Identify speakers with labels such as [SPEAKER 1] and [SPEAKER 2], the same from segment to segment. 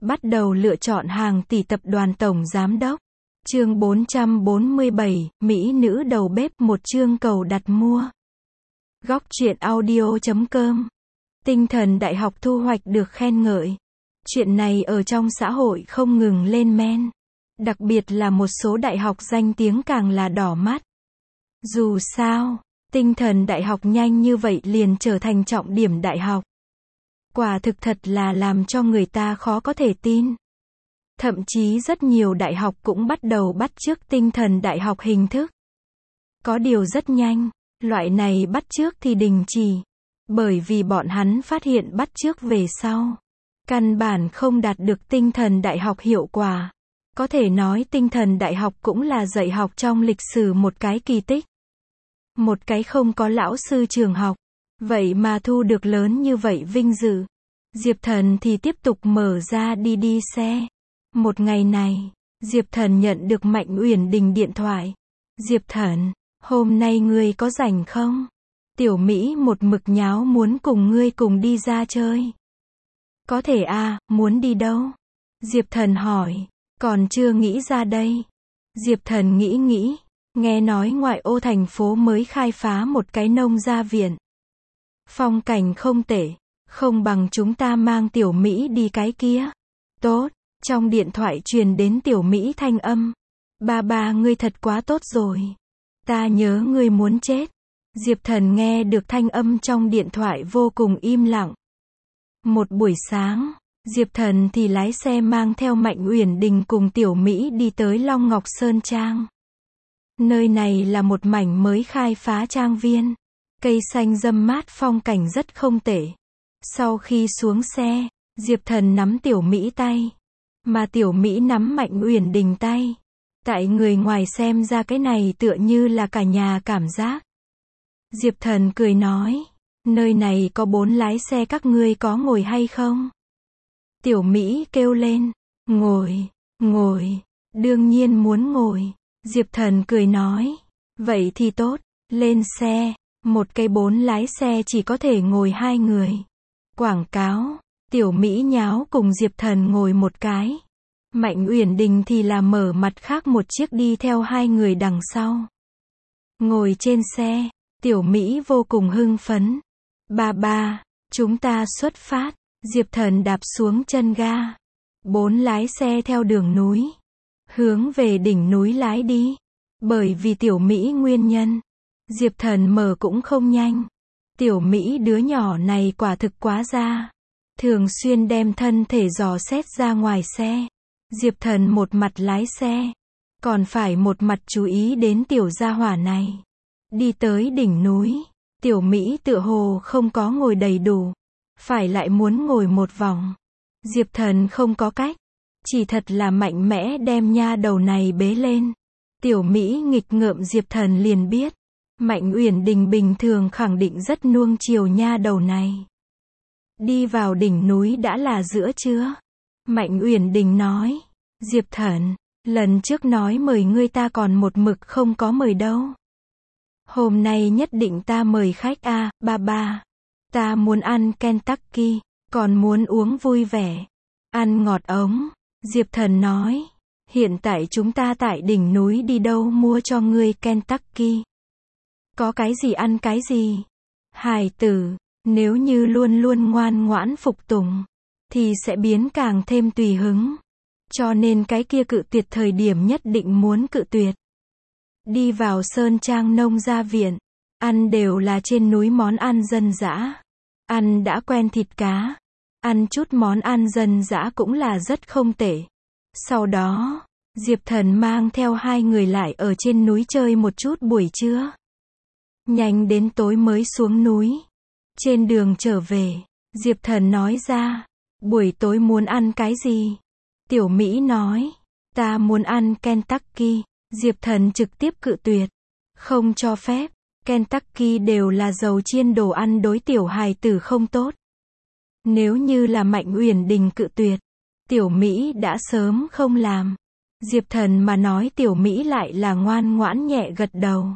[SPEAKER 1] Bắt đầu lựa chọn hàng tỷ tập đoàn tổng giám đốc. Chương 447, Mỹ nữ đầu bếp, một chương cầu đặt mua. Góc truyện audio.com. Tinh thần đại học thu hoạch được khen ngợi. Chuyện này ở trong xã hội không ngừng lên men. Đặc biệt là một số đại học danh tiếng càng là đỏ mắt. Dù sao, tinh thần đại học nhanh như vậy liền trở thành trọng điểm đại học. Quả thực thật là làm cho người ta khó có thể tin. Thậm chí rất nhiều đại học cũng bắt đầu bắt chước tinh thần đại học hình thức. Có điều rất nhanh, loại này bắt chước thì đình chỉ. Bởi vì bọn hắn phát hiện bắt chước về sau, căn bản không đạt được tinh thần đại học hiệu quả. Có thể nói tinh thần đại học cũng là dạy học trong lịch sử một cái kỳ tích. Một cái không có lão sư trường học, vậy mà thu được lớn như vậy vinh dự. Diệp Thần thì tiếp tục mở ra đi xe. Một ngày này, Diệp Thần nhận được Mạnh Uyển Đình điện thoại. Diệp Thần, hôm nay ngươi có rảnh không? Tiểu Mỹ một mực nháo muốn cùng ngươi cùng đi ra chơi. Có thể à, muốn đi đâu? Diệp Thần hỏi, còn chưa nghĩ ra đây. Diệp Thần nghĩ, nghe nói ngoại ô thành phố mới khai phá một cái nông gia viện. Phong cảnh không tệ, không bằng chúng ta mang Tiểu Mỹ đi cái kia. Tốt, trong điện thoại truyền đến Tiểu Mỹ thanh âm. Ba ngươi thật quá tốt rồi. Ta nhớ ngươi muốn chết. Diệp Thần nghe được thanh âm trong điện thoại vô cùng im lặng. Một buổi sáng, Diệp Thần thì lái xe mang theo Mạnh Uyển Đình cùng Tiểu Mỹ đi tới Long Ngọc Sơn Trang. Nơi này là một mảnh mới khai phá trang viên. Cây xanh râm mát, phong cảnh rất không tệ. Sau khi xuống xe, Diệp Thần nắm Tiểu Mỹ tay, mà Tiểu Mỹ nắm Mạnh Uyển Đình tay. Tại người ngoài xem ra cái này tựa như là cả nhà cảm giác. Diệp Thần cười nói, nơi này có 4 lái xe, các ngươi có ngồi hay không? Tiểu Mỹ kêu lên, ngồi, đương nhiên muốn ngồi. Diệp Thần cười nói, vậy thì tốt, lên xe. Một cái 4 lái xe chỉ có thể ngồi 2 người. Quảng cáo, Tiểu Mỹ nháo cùng Diệp Thần ngồi một cái. Mạnh Uyển Đình thì là mở mặt khác một chiếc đi theo 2 người đằng sau. Ngồi trên xe, Tiểu Mỹ vô cùng hưng phấn. Ba, chúng ta xuất phát. Diệp Thần đạp xuống chân ga. 4 lái xe theo đường núi, hướng về đỉnh núi lái đi. Bởi vì Tiểu Mỹ nguyên nhân, Diệp Thần mở cũng không nhanh. Tiểu Mỹ đứa nhỏ này quả thực quá ra. Thường xuyên đem thân thể dò xét ra ngoài xe. Diệp Thần một mặt lái xe, còn phải một mặt chú ý đến tiểu gia hỏa này. Đi tới đỉnh núi, Tiểu Mỹ tựa hồ không có ngồi đầy đủ, phải lại muốn ngồi một vòng. Diệp Thần không có cách, chỉ thật là mạnh mẽ đem nha đầu này bế lên. Tiểu Mỹ nghịch ngợm, Diệp Thần liền biết, Mạnh Uyển Đình bình thường khẳng định rất nuông chiều nha đầu này. Đi vào đỉnh núi đã là giữa trưa. Mạnh Uyển Đình nói, Diệp Thần, lần trước nói mời ngươi ta còn một mực không có mời đâu. Hôm nay nhất định ta mời khách a, ba. Ta muốn ăn Kentucky, còn muốn uống vui vẻ. Ăn ngọt ống. Diệp Thần nói, hiện tại chúng ta tại đỉnh núi, đi đâu mua cho ngươi Kentucky. Có cái gì ăn cái gì. Hài tử, nếu như luôn luôn ngoan ngoãn phục tùng, thì sẽ biến càng thêm tùy hứng. Cho nên cái kia cự tuyệt thời điểm nhất định muốn cự tuyệt. Đi vào Sơn Trang nông gia viện, ăn đều là trên núi món ăn dân dã. Ăn đã quen thịt cá, ăn chút món ăn dân dã cũng là rất không tệ. Sau đó, Diệp Thần mang theo 2 người lại ở trên núi chơi một chút buổi trưa. Nhanh đến tối mới xuống núi. Trên đường trở về, Diệp Thần nói ra, buổi tối muốn ăn cái gì? Tiểu Mỹ nói, ta muốn ăn Kentucky. Diệp Thần trực tiếp cự tuyệt, không cho phép. Kentucky đều là dầu chiên, đồ ăn đối tiểu hài tử không tốt. Nếu như là Mạnh Uyển Đình cự tuyệt, Tiểu Mỹ đã sớm không làm. Diệp Thần mà nói, Tiểu Mỹ lại là ngoan ngoãn nhẹ gật đầu.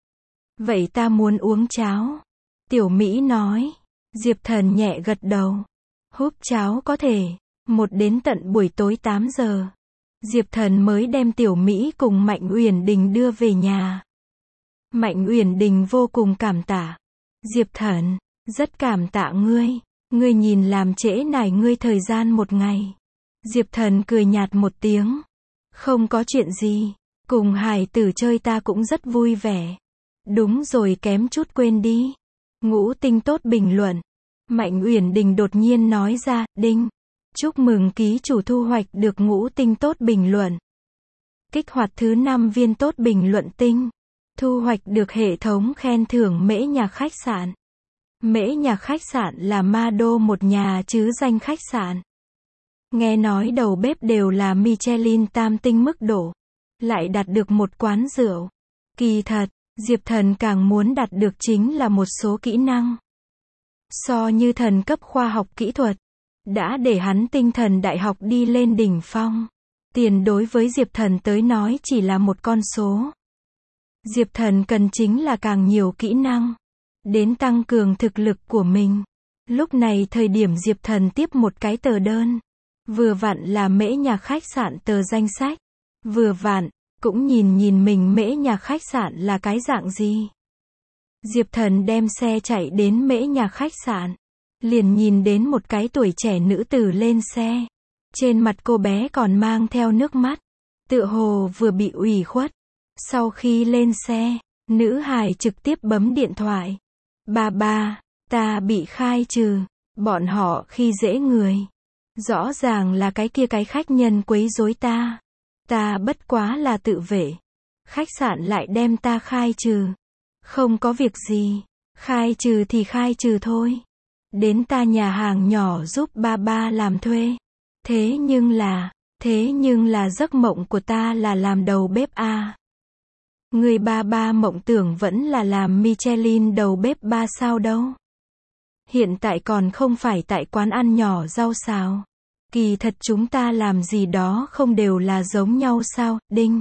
[SPEAKER 1] Vậy ta muốn uống cháo. Tiểu Mỹ nói. Diệp Thần nhẹ gật đầu. Húp cháo có thể. Một đến tận buổi tối 8 giờ, Diệp Thần mới đem Tiểu Mỹ cùng Mạnh Uyển Đình đưa về nhà. Mạnh Uyển Đình vô cùng cảm tạ. Diệp Thần, rất cảm tạ ngươi. Ngươi nhìn làm trễ nải ngươi thời gian một ngày. Diệp Thần cười nhạt một tiếng. Không có chuyện gì. Cùng hài tử chơi ta cũng rất vui vẻ. Đúng rồi, kém chút quên đi. Ngũ Tinh tốt bình luận. Mạnh Uyển Đình đột nhiên nói ra, đinh. Chúc mừng ký chủ thu hoạch được Ngũ Tinh tốt bình luận. Kích hoạt thứ 5 viên tốt bình luận tinh. Thu hoạch được hệ thống khen thưởng Mễ Nhà khách sạn. Mễ Nhà khách sạn là ma đô một nhà chứ danh khách sạn. Nghe nói đầu bếp đều là Michelin tam tinh mức độ. Lại đạt được một quán rượu. Kỳ thật, Diệp Thần càng muốn đạt được chính là một số kỹ năng. So như thần cấp khoa học kỹ thuật. Đã để hắn tinh thần đại học đi lên đỉnh phong. Tiền đối với Diệp Thần tới nói chỉ là một con số. Diệp Thần cần chính là càng nhiều kỹ năng. Đến tăng cường thực lực của mình. Lúc này thời điểm Diệp Thần tiếp một cái tờ đơn. Vừa vặn là Mễ Nhà khách sạn tờ danh sách. Vừa vặn, cũng nhìn mình Mễ Nhà khách sạn là cái dạng gì. Diệp Thần đem xe chạy đến Mễ Nhà khách sạn. Liền nhìn đến một cái tuổi trẻ nữ tử lên xe. Trên mặt cô bé còn mang theo nước mắt. Tựa hồ vừa bị ủy khuất. Sau khi lên xe, nữ hài trực tiếp bấm điện thoại. Ba, ta bị khai trừ. Bọn họ khi dễ người. Rõ ràng là cái kia cái khách nhân quấy rối ta. Ta bất quá là tự vệ. Khách sạn lại đem ta khai trừ. Không có việc gì. Khai trừ thì khai trừ thôi. Đến ta nhà hàng nhỏ giúp ba làm thuê. Thế nhưng là giấc mộng của ta là làm đầu bếp a. Người ba mộng tưởng vẫn là làm Michelin đầu bếp 3 sao đâu. Hiện tại còn không phải tại quán ăn nhỏ rau xào. Kỳ thật chúng ta làm gì đó không đều là giống nhau sao, đinh.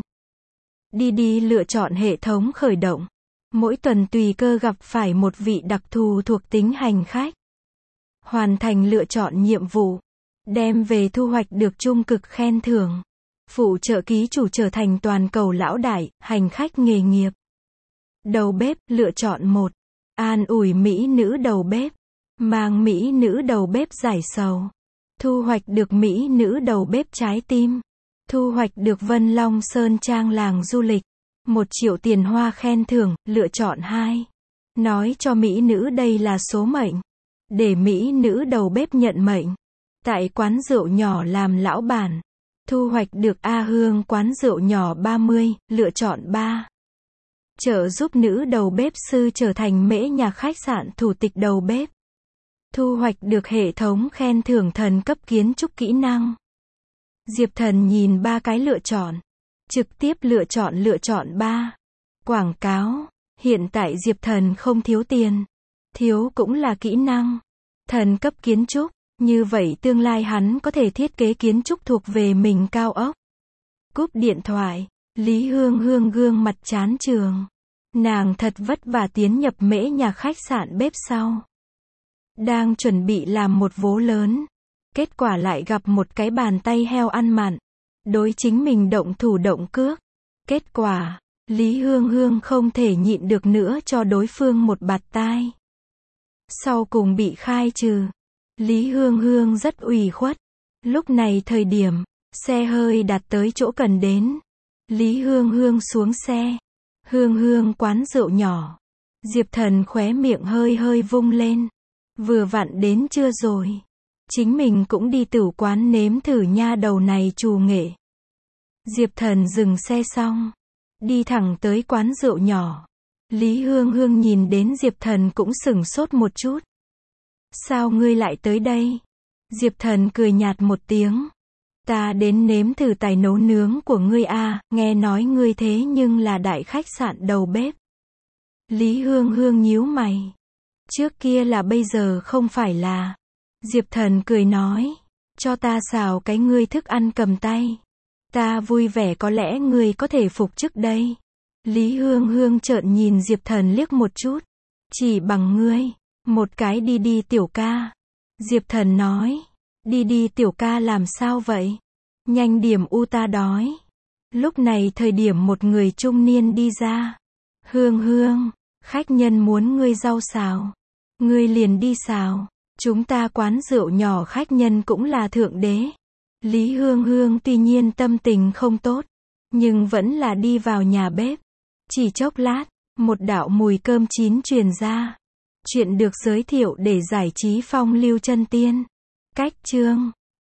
[SPEAKER 1] Đi lựa chọn hệ thống khởi động. Mỗi tuần tùy cơ gặp phải một vị đặc thù thuộc tính hành khách. Hoàn thành lựa chọn nhiệm vụ. Đem về thu hoạch được trung cực khen thưởng. Phụ trợ ký chủ trở thành toàn cầu lão đại, hành khách nghề nghiệp. Đầu bếp, lựa chọn 1. An ủi mỹ nữ đầu bếp. Mang mỹ nữ đầu bếp giải sầu. Thu hoạch được mỹ nữ đầu bếp trái tim. Thu hoạch được Vân Long Sơn Trang làng du lịch. 1 triệu tiền hoa khen thưởng, lựa chọn 2. Nói cho mỹ nữ đây là số mệnh. Để mỹ nữ đầu bếp nhận mệnh. Tại quán rượu nhỏ làm lão bản. Thu hoạch được A Hương quán rượu nhỏ 30, lựa chọn 3. Trợ giúp nữ đầu bếp sư trở thành Mễ Nhà khách sạn thủ tịch đầu bếp. Thu hoạch được hệ thống khen thưởng thần cấp kiến trúc kỹ năng. Diệp Thần nhìn 3 cái lựa chọn. Trực tiếp lựa chọn 3. Quảng cáo. Hiện tại Diệp Thần không thiếu tiền. Thiếu cũng là kỹ năng. Thần cấp kiến trúc. Như vậy tương lai hắn có thể thiết kế kiến trúc thuộc về mình cao ốc. Cúp điện thoại. Lý Hương Hương gương mặt chán trường. Nàng thật vất vả tiến nhập Mễ Nhà khách sạn bếp sau. Đang chuẩn bị làm một vố lớn. Kết quả lại gặp một cái bàn tay heo ăn mặn. Đối chính mình động thủ động cước. Kết quả, Lý Hương Hương không thể nhịn được nữa cho đối phương một bạt tai. Sau cùng bị khai trừ. Lý Hương Hương rất ủy khuất. Lúc này thời điểm, xe hơi đặt tới chỗ cần đến. Lý Hương Hương xuống xe. Hương quán rượu nhỏ. Diệp Thần khóe miệng hơi vung lên. Vừa vặn đến trưa rồi. Chính mình cũng đi tửu quán nếm thử nha đầu này trù nghệ. Diệp Thần dừng xe xong. Đi thẳng tới quán rượu nhỏ. Lý Hương Hương nhìn đến Diệp Thần cũng sửng sốt một chút. Sao ngươi lại tới đây? Diệp Thần cười nhạt một tiếng. Ta đến nếm thử tài nấu nướng của ngươi a, nghe nói ngươi thế nhưng là đại khách sạn đầu bếp. Lý Hương Hương nhíu mày. Trước kia là bây giờ không phải là. Diệp Thần cười nói. Cho ta xào cái ngươi thức ăn cầm tay. Ta vui vẻ có lẽ ngươi có thể phục chức đây. Lý Hương Hương trợn nhìn Diệp Thần liếc một chút. Chỉ bằng ngươi. Một cái đi tiểu ca. Diệp Thần nói. Đi đi tiểu ca làm sao vậy? Nhanh điểm u ta đói. Lúc này thời điểm một người trung niên đi ra. Hương hương, khách nhân muốn ngươi rau xào. Ngươi liền đi xào. Chúng ta quán rượu nhỏ khách nhân cũng là thượng đế. Lý Hương Hương tuy nhiên tâm tình không tốt, nhưng vẫn là đi vào nhà bếp. Chỉ chốc lát, một đạo mùi cơm chín truyền ra. Chuyện được giới thiệu để giải trí phong lưu chân tiên. Cách chương